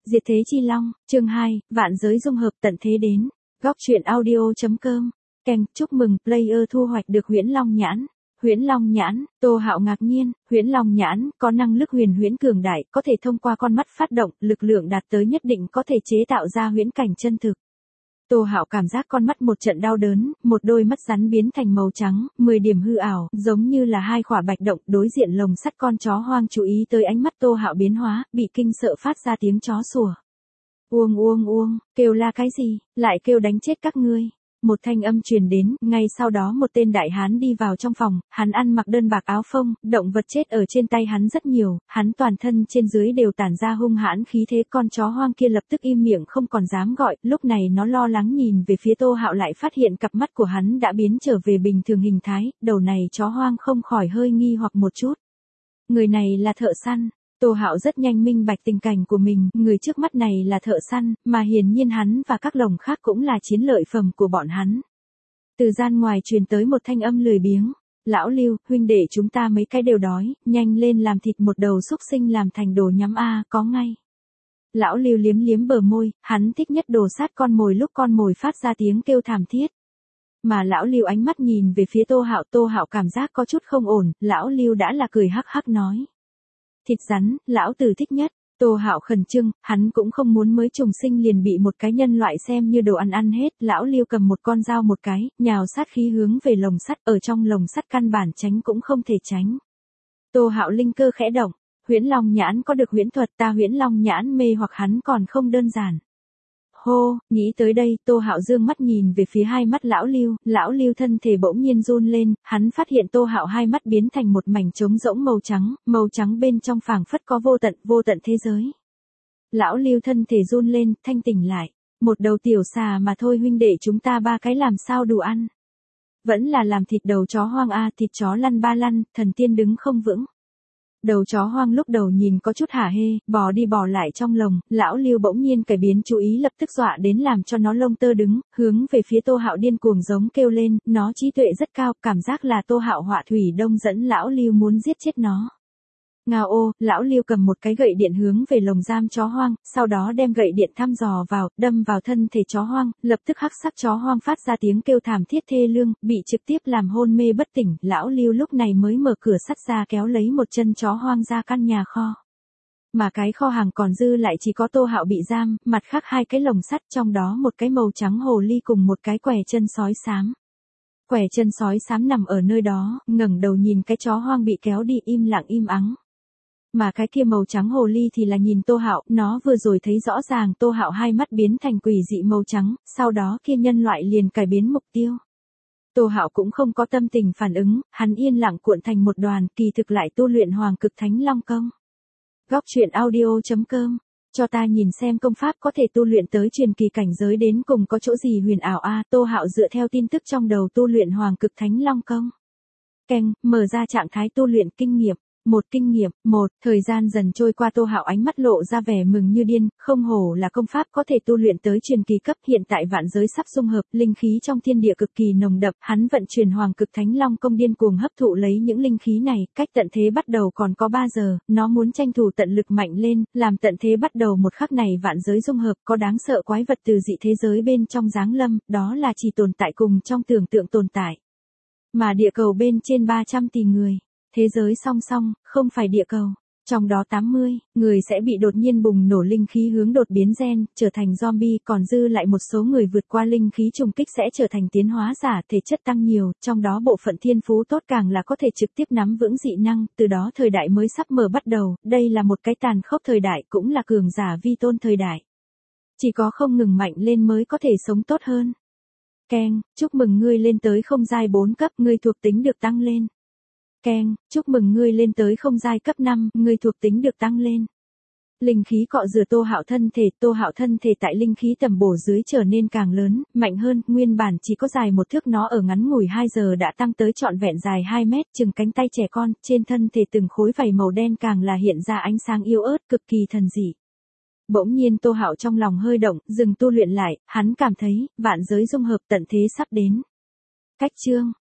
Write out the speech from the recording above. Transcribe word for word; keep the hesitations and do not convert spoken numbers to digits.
Diệt thế chi long, chương hai, vạn giới dung hợp tận thế đến. Góc truyện audio.com. Kèm, chúc mừng, player thu hoạch được huyễn long nhãn. Huyễn long nhãn, Tô Hạo ngạc nhiên, huyễn long nhãn, có năng lực huyền huyễn cường đại, có thể thông qua con mắt phát động, lực lượng đạt tới nhất định có thể chế tạo ra huyễn cảnh chân thực. Tô Hạo cảm giác con mắt một trận đau đớn, một đôi mắt rắn biến thành màu trắng, mười điểm hư ảo, giống như là hai quả bạch động, đối diện lồng sắt con chó hoang chú ý tới ánh mắt Tô Hạo biến hóa, bị kinh sợ phát ra tiếng chó sủa. Uông uông uông, kêu la cái gì, lại kêu đánh chết các ngươi. Một thanh âm truyền đến, ngay sau đó một tên đại hán đi vào trong phòng, hắn ăn mặc đơn bạc áo phông, động vật chết ở trên tay hắn rất nhiều, hắn toàn thân trên dưới đều tản ra hung hãn khí thế, con chó hoang kia lập tức im miệng không còn dám gọi, lúc này nó lo lắng nhìn về phía Tô Hạo lại phát hiện cặp mắt của hắn đã biến trở về bình thường hình thái, đầu này chó hoang không khỏi hơi nghi hoặc một chút. Người này là thợ săn. Tô Hạo rất nhanh minh bạch tình cảnh của mình, người trước mắt này là thợ săn, mà hiển nhiên hắn và các lồng khác cũng là chiến lợi phẩm của bọn hắn. Từ gian ngoài truyền tới một thanh âm lười biếng. Lão Lưu, huynh đệ chúng ta mấy cái đều đói, nhanh lên làm thịt một đầu súc sinh làm thành đồ nhắm a, có ngay. Lão Lưu liếm liếm bờ môi, hắn thích nhất đồ sát con mồi lúc con mồi phát ra tiếng kêu thảm thiết. Mà lão Lưu ánh mắt nhìn về phía Tô Hạo, Tô Hạo cảm giác có chút không ổn, lão Lưu đã là cười hắc hắc nói. Thịt rắn, lão tử thích nhất. Tô Hạo khẩn trương, hắn cũng không muốn mới trùng sinh liền bị một cái nhân loại xem như đồ ăn ăn hết. Lão Lưu cầm một con dao một cái, nhào sát khí hướng về lồng sắt, ở trong lồng sắt căn bản tránh cũng không thể tránh. Tô Hạo linh cơ khẽ động, huyễn long nhãn có được huyễn thuật, ta huyễn long nhãn mê hoặc hắn còn không đơn giản. Hô, nghĩ tới đây, Tô Hạo dương mắt nhìn về phía hai mắt lão Lưu, lão Lưu thân thể bỗng nhiên run lên, hắn phát hiện Tô Hạo hai mắt biến thành một mảnh trống rỗng màu trắng, màu trắng bên trong phảng phất có vô tận, vô tận thế giới. Lão Lưu thân thể run lên, thanh tỉnh lại, một đầu tiểu xà mà thôi huynh đệ chúng ta ba cái làm sao đủ ăn. Vẫn là làm thịt đầu chó hoang a, thịt chó lăn ba lăn, thần tiên đứng không vững. Đầu chó hoang lúc đầu nhìn có chút hả hê, bò đi bò lại trong lồng, lão Lưu bỗng nhiên cải biến chú ý lập tức dọa đến làm cho nó lông tơ đứng, hướng về phía Tô Hạo điên cuồng giống kêu lên, nó trí tuệ rất cao, cảm giác là Tô Hạo họa thủy đông dẫn lão Lưu muốn giết chết nó. Ngao ô, lão Lưu cầm một cái gậy điện hướng về lồng giam chó hoang, sau đó đem gậy điện thăm dò vào, đâm vào thân thể chó hoang, lập tức hắc sắc chó hoang phát ra tiếng kêu thảm thiết thê lương, bị trực tiếp làm hôn mê bất tỉnh, lão Lưu lúc này mới mở cửa sắt ra kéo lấy một chân chó hoang ra căn nhà kho. Mà cái kho hàng còn dư lại chỉ có Tô Hạo bị giam, mặt khác hai cái lồng sắt trong đó một cái màu trắng hồ ly cùng một cái quẻ chân sói xám. Quẻ chân sói xám nằm ở nơi đó, ngẩng đầu nhìn cái chó hoang bị kéo đi im lặng im ắng. Mà cái kia màu trắng hồ ly thì là nhìn Tô Hạo, nó vừa rồi thấy rõ ràng Tô Hạo hai mắt biến thành quỷ dị màu trắng, sau đó kia nhân loại liền cải biến mục tiêu. Tô Hạo cũng không có tâm tình phản ứng, hắn yên lặng cuộn thành một đoàn, kỳ thực lại tu luyện Hoàng Cực Thánh Long Công. Góc truyện audio.com, cho ta nhìn xem công pháp có thể tu luyện tới truyền kỳ cảnh giới đến cùng có chỗ gì huyền ảo a, Tô Hạo dựa theo tin tức trong đầu tu luyện Hoàng Cực Thánh Long Công. Keng, mở ra trạng thái tu luyện kinh nghiệm. Một kinh nghiệm, một, thời gian dần trôi qua Tô Hạo ánh mắt lộ ra vẻ mừng như điên, không hổ là công pháp có thể tu luyện tới truyền kỳ cấp, hiện tại vạn giới sắp dung hợp, linh khí trong thiên địa cực kỳ nồng đậm, hắn vận chuyển Hoàng Cực Thánh Long Công điên cuồng hấp thụ lấy những linh khí này, cách tận thế bắt đầu còn có ba giờ, nó muốn tranh thủ tận lực mạnh lên, làm tận thế bắt đầu một khắc này vạn giới dung hợp, có đáng sợ quái vật từ dị thế giới bên trong giáng lâm, đó là chỉ tồn tại cùng trong tưởng tượng tồn tại. Mà địa cầu bên trên ba trăm tỷ người. Thế giới song song, không phải địa cầu. Trong đó tám mươi người sẽ bị đột nhiên bùng nổ linh khí hướng đột biến gen, trở thành zombie, còn dư lại một số người vượt qua linh khí trùng kích sẽ trở thành tiến hóa giả, thể chất tăng nhiều, trong đó bộ phận thiên phú tốt càng là có thể trực tiếp nắm vững dị năng, từ đó thời đại mới sắp mở bắt đầu, đây là một cái tàn khốc thời đại, cũng là cường giả vi tôn thời đại. Chỉ có không ngừng mạnh lên mới có thể sống tốt hơn. Keng, chúc mừng ngươi lên tới không giai bốn cấp, ngươi thuộc tính được tăng lên. Keng, chúc mừng ngươi lên tới không giai cấp năm, ngươi thuộc tính được tăng lên. Linh khí cọ rửa Tô Hạo thân thể, Tô Hạo thân thể tại linh khí tầm bổ dưới trở nên càng lớn, mạnh hơn, nguyên bản chỉ có dài một thước nó ở ngắn ngủi hai giờ đã tăng tới trọn vẹn dài hai mét, chừng cánh tay trẻ con, trên thân thể từng khối vảy màu đen càng là hiện ra ánh sáng yếu ớt, cực kỳ thần dị. Bỗng nhiên Tô Hạo trong lòng hơi động, dừng tu luyện lại, hắn cảm thấy, vạn giới dung hợp tận thế sắp đến. Cách chương